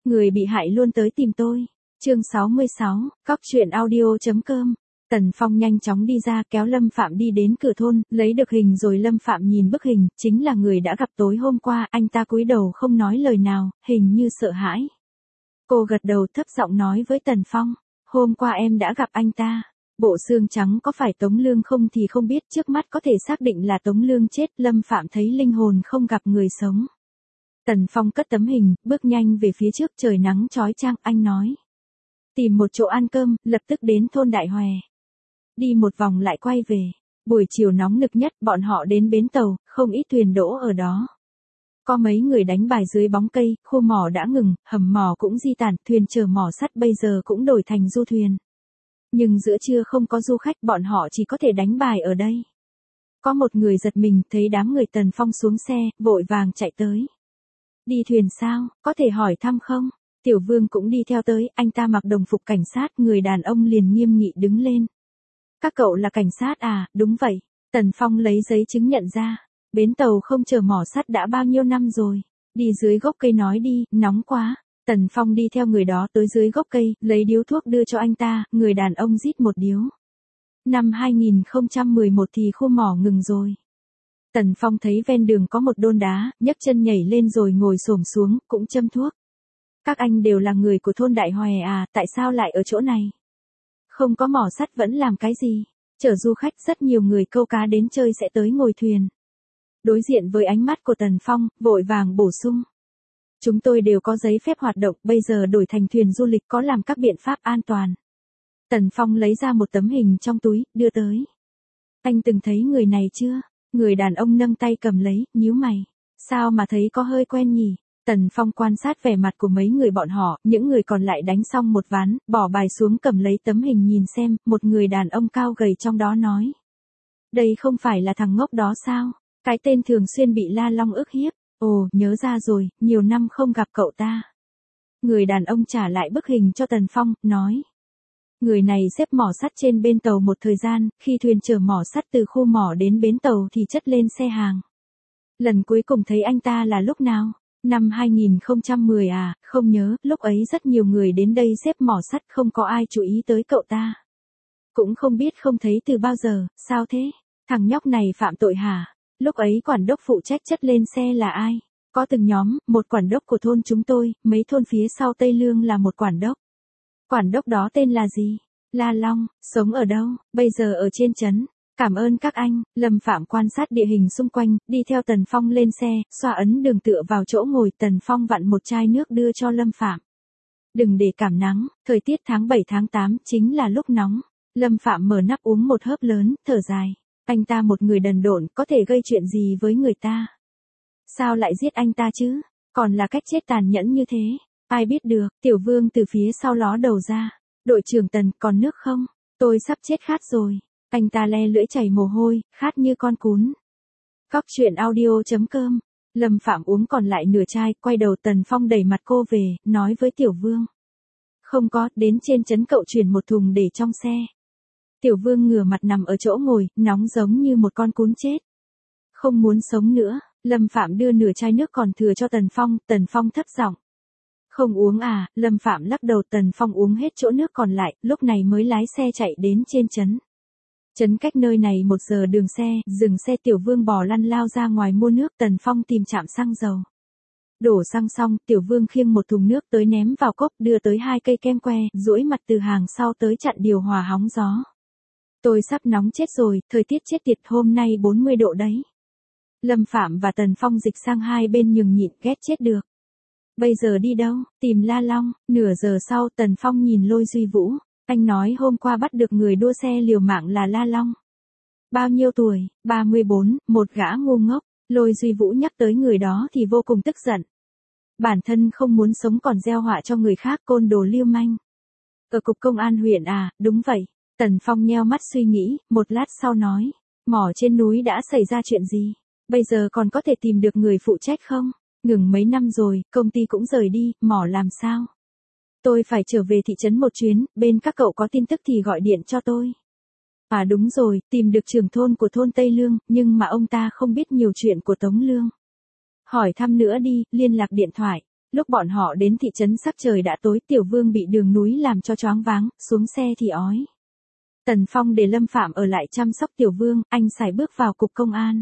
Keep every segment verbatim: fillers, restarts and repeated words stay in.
Người bị hại luôn tới tìm tôi. Chương sáu mươi sáu, cóc truyện audio.com. Tần Phong nhanh chóng đi ra kéo Lâm Phạm đi đến cửa thôn, lấy được hình rồi Lâm Phạm nhìn bức hình, chính là người đã gặp tối hôm qua, anh ta cúi đầu không nói lời nào, hình như sợ hãi. Cô gật đầu thấp giọng nói với Tần Phong, hôm qua em đã gặp anh ta. Bộ xương trắng có phải Tống Lương không thì không biết, trước mắt có thể xác định là Tống Lương chết, Lâm Phạm thấy linh hồn không gặp người sống. Tần Phong cất tấm hình, bước nhanh về phía trước, trời nắng chói chang, anh nói. Tìm một chỗ ăn cơm, lập tức đến thôn Đại Hòe. Đi một vòng lại quay về. Buổi chiều nóng nực nhất, bọn họ đến bến tàu, không ít thuyền đỗ ở đó. Có mấy người đánh bài dưới bóng cây, khu mỏ đã ngừng, hầm mỏ cũng di tản, thuyền chở mỏ sắt bây giờ cũng đổi thành du thuyền. Nhưng giữa trưa không có du khách, bọn họ chỉ có thể đánh bài ở đây. Có một người giật mình, thấy đám người Tần Phong xuống xe, vội vàng chạy tới. Đi thuyền sao, có thể hỏi thăm không? Tiểu Vương cũng đi theo tới, anh ta mặc đồng phục cảnh sát, người đàn ông liền nghiêm nghị đứng lên. Các cậu là cảnh sát à? Đúng vậy. Tần Phong lấy giấy chứng nhận ra. Bến tàu không chờ mỏ sắt đã bao nhiêu năm rồi. Đi dưới gốc cây nói đi, nóng quá. Tần Phong đi theo người đó tới dưới gốc cây, lấy điếu thuốc đưa cho anh ta, người đàn ông rít một điếu. Năm hai nghìn không trăm mười một thì khu mỏ ngừng rồi. Tần Phong thấy ven đường có một đôn đá, nhấc chân nhảy lên rồi ngồi xổm xuống, cũng châm thuốc. Các anh đều là người của thôn Đại Hòe à, tại sao lại ở chỗ này? Không có mỏ sắt vẫn làm cái gì? Chở du khách, rất nhiều người câu cá đến chơi sẽ tới ngồi thuyền. Đối diện với ánh mắt của Tần Phong, vội vàng bổ sung. Chúng tôi đều có giấy phép hoạt động, bây giờ đổi thành thuyền du lịch, có làm các biện pháp an toàn. Tần Phong lấy ra một tấm hình trong túi, đưa tới. Anh từng thấy người này chưa? Người đàn ông nâng tay cầm lấy, nhíu mày. Sao mà thấy có hơi quen nhỉ? Tần Phong quan sát vẻ mặt của mấy người bọn họ, những người còn lại đánh xong một ván, bỏ bài xuống cầm lấy tấm hình nhìn xem, một người đàn ông cao gầy trong đó nói. Đây không phải là thằng ngốc đó sao? Cái tên thường xuyên bị La Long ức hiếp. Ồ, nhớ ra rồi, nhiều năm không gặp cậu ta. Người đàn ông trả lại bức hình cho Tần Phong, nói. Người này xếp mỏ sắt trên bên tàu một thời gian, khi thuyền chở mỏ sắt từ khu mỏ đến bến tàu thì chất lên xe hàng. Lần cuối cùng thấy anh ta là lúc nào? Năm hai nghìn không trăm mười à, không nhớ, lúc ấy rất nhiều người đến đây xếp mỏ sắt, không có ai chú ý tới cậu ta. Cũng không biết không thấy từ bao giờ, sao thế? Thằng nhóc này phạm tội hả? Lúc ấy quản đốc phụ trách chất lên xe là ai? Có từng nhóm, một quản đốc của thôn chúng tôi, mấy thôn phía sau Tây Lương là một quản đốc. Quản đốc đó tên là gì? La Long, sống ở đâu? Bây giờ ở trên trấn. Cảm ơn các anh. Lâm Phạm quan sát địa hình xung quanh, đi theo Tần Phong lên xe, xoa ấn đường tựa vào chỗ ngồi, Tần Phong vặn một chai nước đưa cho Lâm Phạm. Đừng để cảm nắng, thời tiết tháng bảy tháng tám chính là lúc nóng. Lâm Phạm mở nắp uống một hớp lớn, thở dài. Anh ta một người đần độn, có thể gây chuyện gì với người ta? Sao lại giết anh ta chứ? Còn là cách chết tàn nhẫn như thế. Ai biết được, Tiểu Vương từ phía sau ló đầu ra. Đội trưởng Tần, còn nước không? Tôi sắp chết khát rồi. Anh ta le lưỡi chảy mồ hôi, khát như con cún. Cóc truyện audio.com. Lâm Phạm uống còn lại nửa chai, quay đầu Tần Phong đẩy mặt cô về, nói với Tiểu Vương. Không có, đến trên trấn cậu chuyển một thùng để trong xe. Tiểu Vương ngửa mặt nằm ở chỗ ngồi, nóng giống như một con cún chết. Không muốn sống nữa, Lâm Phạm đưa nửa chai nước còn thừa cho Tần Phong, Tần Phong thấp giọng. Không uống à? Lâm Phạm lắc đầu, Tần Phong uống hết chỗ nước còn lại, lúc này mới lái xe chạy đến trên trấn. Trấn cách nơi này một giờ đường xe, dừng xe, Tiểu Vương bò lăn lao ra ngoài mua nước, Tần Phong tìm trạm xăng dầu. Đổ xăng xong, Tiểu Vương khiêng một thùng nước tới ném vào cốc, đưa tới hai cây kem que, duỗi mặt từ hàng sau tới chặn điều hòa hóng gió. Tôi sắp nóng chết rồi, thời tiết chết tiệt, hôm nay bốn mươi độ đấy. Lâm Phạm và Tần Phong dịch sang hai bên nhường nhịn, ghét chết được. Bây giờ đi đâu? Tìm La Long. Nửa giờ sau, Tần Phong nhìn Lôi Duy Vũ. Anh nói hôm qua bắt được người đua xe liều mạng là La Long. Bao nhiêu tuổi? ba mươi bốn, một gã ngu ngốc. Lôi Duy Vũ nhắc tới người đó thì vô cùng tức giận. Bản thân không muốn sống còn gieo họa cho người khác, côn đồ lưu manh. Ở cục công an huyện à? Đúng vậy. Tần Phong nheo mắt suy nghĩ, một lát sau nói. Mỏ trên núi đã xảy ra chuyện gì? Bây giờ còn có thể tìm được người phụ trách không? Ngừng mấy năm rồi, công ty cũng rời đi, mỏ làm sao? Tôi phải trở về thị trấn một chuyến, bên các cậu có tin tức thì gọi điện cho tôi. À đúng rồi, tìm được trưởng thôn của thôn Tây Lương, nhưng mà ông ta không biết nhiều chuyện của Tống Lương. Hỏi thăm nữa đi, liên lạc điện thoại. Lúc bọn họ đến thị trấn sắc trời đã tối, Tiểu Vương bị đường núi làm cho choáng váng, xuống xe thì ói. Tần Phong để Lâm Phạm ở lại chăm sóc Tiểu Vương, anh sải bước vào cục công an.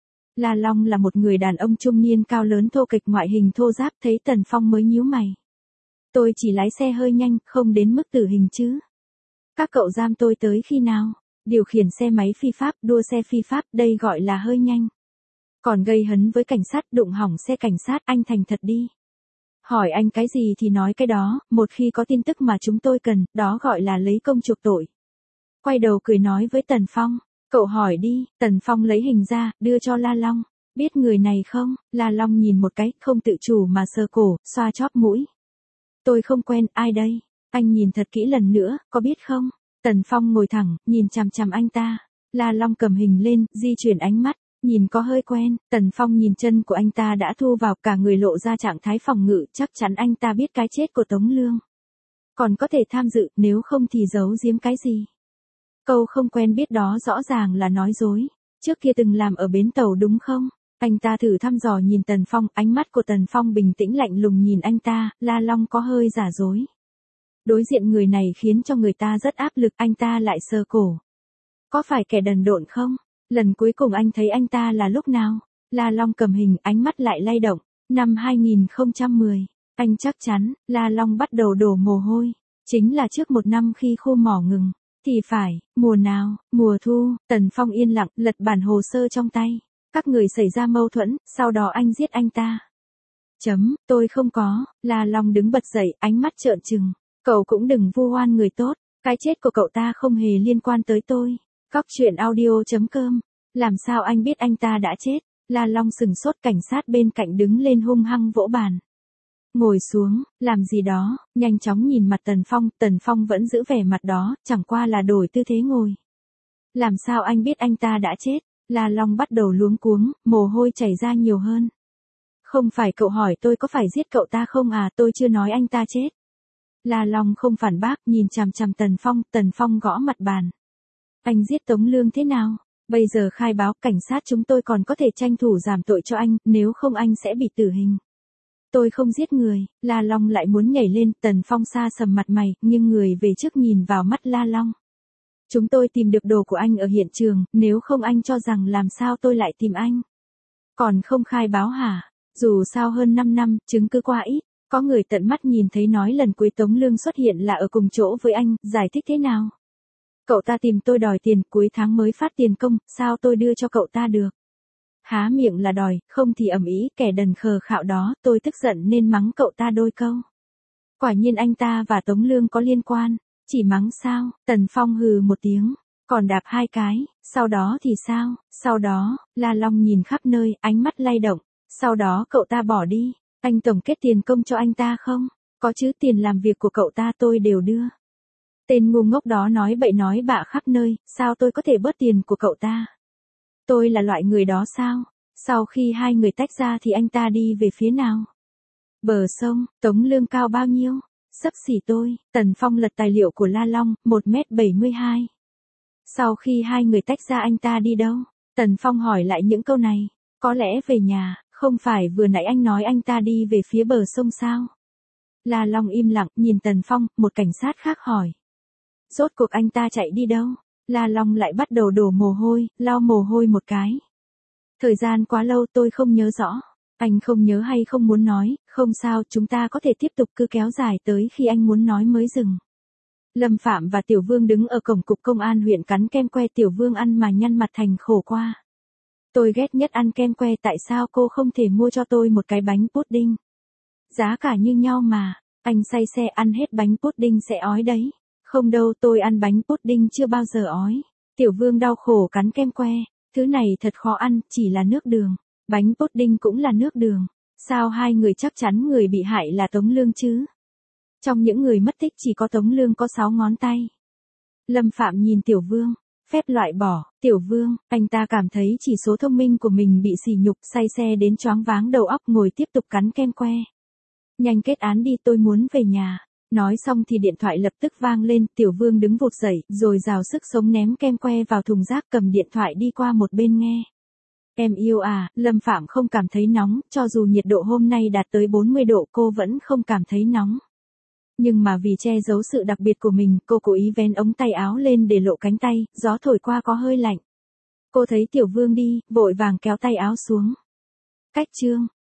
La Long là một người đàn ông trung niên cao lớn thô kệch, ngoại hình thô ráp, thấy Tần Phong mới nhíu mày. Tôi chỉ lái xe hơi nhanh, không đến mức tử hình chứ. Các cậu giam tôi tới khi nào? Điều khiển xe máy phi pháp, đua xe phi pháp, đây gọi là hơi nhanh. Còn gây hấn với cảnh sát, đụng hỏng xe cảnh sát, anh thành thật đi. Hỏi anh cái gì thì nói cái đó, một khi có tin tức mà chúng tôi cần, đó gọi là lấy công chuộc tội. Quay đầu cười nói với Tần Phong, cậu hỏi đi. Tần Phong lấy hình ra, đưa cho La Long. Biết người này không? La Long nhìn một cái, không tự chủ mà sờ cổ, xoa chóp mũi. Tôi không quen, ai đây? Anh nhìn thật kỹ lần nữa, có biết không? Tần Phong ngồi thẳng, nhìn chằm chằm anh ta. La Long cầm hình lên, di chuyển ánh mắt, nhìn có hơi quen. Tần Phong nhìn chân của anh ta đã thu vào, cả người lộ ra trạng thái phòng ngự, chắc chắn anh ta biết cái chết của Tống Lương. Còn có thể tham dự, nếu không thì giấu giếm cái gì? Câu không quen biết đó rõ ràng là nói dối. Trước kia từng làm ở bến tàu đúng không? Anh ta thử thăm dò nhìn Tần Phong, ánh mắt của Tần Phong bình tĩnh lạnh lùng nhìn anh ta, La Long có hơi giả dối. Đối diện người này khiến cho người ta rất áp lực, anh ta lại sờ cổ. Có phải kẻ đần độn không? Lần cuối cùng anh thấy anh ta là lúc nào? La Long cầm hình, ánh mắt lại lay động. Năm hai nghìn không trăm mười. Anh chắc chắn, La Long bắt đầu đổ mồ hôi. Chính là trước một năm khi khu mỏ ngừng. Thì phải, mùa nào? Mùa thu. Tần Phong yên lặng, lật bản hồ sơ trong tay. Các người xảy ra mâu thuẫn, sau đó anh giết anh ta. Chấm, tôi không có. La Long đứng bật dậy, ánh mắt trợn trừng. Cậu cũng đừng vu oan người tốt. Cái chết của cậu ta không hề liên quan tới tôi. Cóc truyện audio chấm com. Làm sao anh biết anh ta đã chết? La Long sừng sốt, cảnh sát bên cạnh đứng lên hung hăng vỗ bàn. Ngồi xuống, làm gì đó, nhanh chóng nhìn mặt Tần Phong, Tần Phong vẫn giữ vẻ mặt đó, chẳng qua là đổi tư thế ngồi. Làm sao anh biết anh ta đã chết? La Long bắt đầu luống cuống, mồ hôi chảy ra nhiều hơn. Không phải cậu hỏi tôi có phải giết cậu ta không à, tôi chưa nói anh ta chết. La Long không phản bác, nhìn chằm chằm Tần Phong, Tần Phong gõ mặt bàn. Anh giết Tống Lương thế nào? Bây giờ khai báo, cảnh sát chúng tôi còn có thể tranh thủ giảm tội cho anh, nếu không anh sẽ bị tử hình. Tôi không giết người. La Long lại muốn nhảy lên, Tần Phong xa sầm mặt mày, nhưng người về trước nhìn vào mắt La Long. Chúng tôi tìm được đồ của anh ở hiện trường, nếu không anh cho rằng làm sao tôi lại tìm anh? Còn không khai báo hả? Dù sao hơn năm năm, chứng cứ quá ít, có người tận mắt nhìn thấy nói lần cuối Tống Lương xuất hiện là ở cùng chỗ với anh, giải thích thế nào? Cậu ta tìm tôi đòi tiền, cuối tháng mới phát tiền công, sao tôi đưa cho cậu ta được? Há miệng là đòi, không thì ầm ĩ, kẻ đần khờ khạo đó, tôi tức giận nên mắng cậu ta đôi câu. Quả nhiên anh ta và Tống Lương có liên quan, chỉ mắng sao? Tần Phong hừ một tiếng, còn đạp hai cái, sau đó thì sao? Sau đó, La Long nhìn khắp nơi, ánh mắt lay động, sau đó cậu ta bỏ đi, anh tổng kết tiền công cho anh ta không? Có chứ, tiền làm việc của cậu ta tôi đều đưa. Tên ngu ngốc đó nói bậy nói bạ khắp nơi, sao tôi có thể bớt tiền của cậu ta? Tôi là loại người đó sao? Sau khi hai người tách ra thì anh ta đi về phía nào? Bờ sông. Tống Lương cao bao nhiêu? Xấp xỉ tôi. Tần Phong lật tài liệu của La Long, một mét bảy mươi hai. Sau khi hai người tách ra anh ta đi đâu? Tần Phong hỏi lại những câu này. Có lẽ về nhà, không phải vừa nãy anh nói anh ta đi về phía bờ sông sao? La Long im lặng, nhìn Tần Phong, một cảnh sát khác hỏi. Rốt cuộc anh ta chạy đi đâu? La Long lại bắt đầu đổ mồ hôi, lau mồ hôi một cái. Thời gian quá lâu tôi không nhớ rõ. Anh không nhớ hay không muốn nói, không sao, chúng ta có thể tiếp tục, cứ kéo dài tới khi anh muốn nói mới dừng. Lâm Phạm và Tiểu Vương đứng ở cổng cục công an huyện cắn kem que, Tiểu Vương ăn mà nhăn mặt thành khổ qua. Tôi ghét nhất ăn kem que, tại sao cô không thể mua cho tôi một cái bánh pudding? Giá cả như nhau mà, anh say xe ăn hết bánh pudding sẽ ói đấy. Không đâu, tôi ăn bánh pudding chưa bao giờ ói. Tiểu Vương đau khổ cắn kem que, thứ này thật khó ăn, chỉ là nước đường. Bánh pudding cũng là nước đường. Sao hai người chắc chắn người bị hại là Tống Lương chứ? Trong những người mất tích chỉ có Tống Lương có sáu ngón tay. Lâm Phạm nhìn Tiểu Vương, phép loại bỏ. Tiểu Vương, anh ta cảm thấy chỉ số thông minh của mình bị sỉ nhục, say xe đến choáng váng đầu óc, ngồi tiếp tục cắn kem que. Nhanh kết án đi, tôi muốn về nhà. Nói xong thì điện thoại lập tức vang lên, Tiểu Vương đứng vụt dậy, rồi rào sức sống ném kem que vào thùng rác, cầm điện thoại đi qua một bên nghe. Em yêu à, Lâm Phạm không cảm thấy nóng, cho dù nhiệt độ hôm nay đạt tới bốn mươi độ cô vẫn không cảm thấy nóng. Nhưng mà vì che giấu sự đặc biệt của mình, cô cố ý vén ống tay áo lên để lộ cánh tay, gió thổi qua có hơi lạnh. Cô thấy Tiểu Vương đi, vội vàng kéo tay áo xuống. Cách chương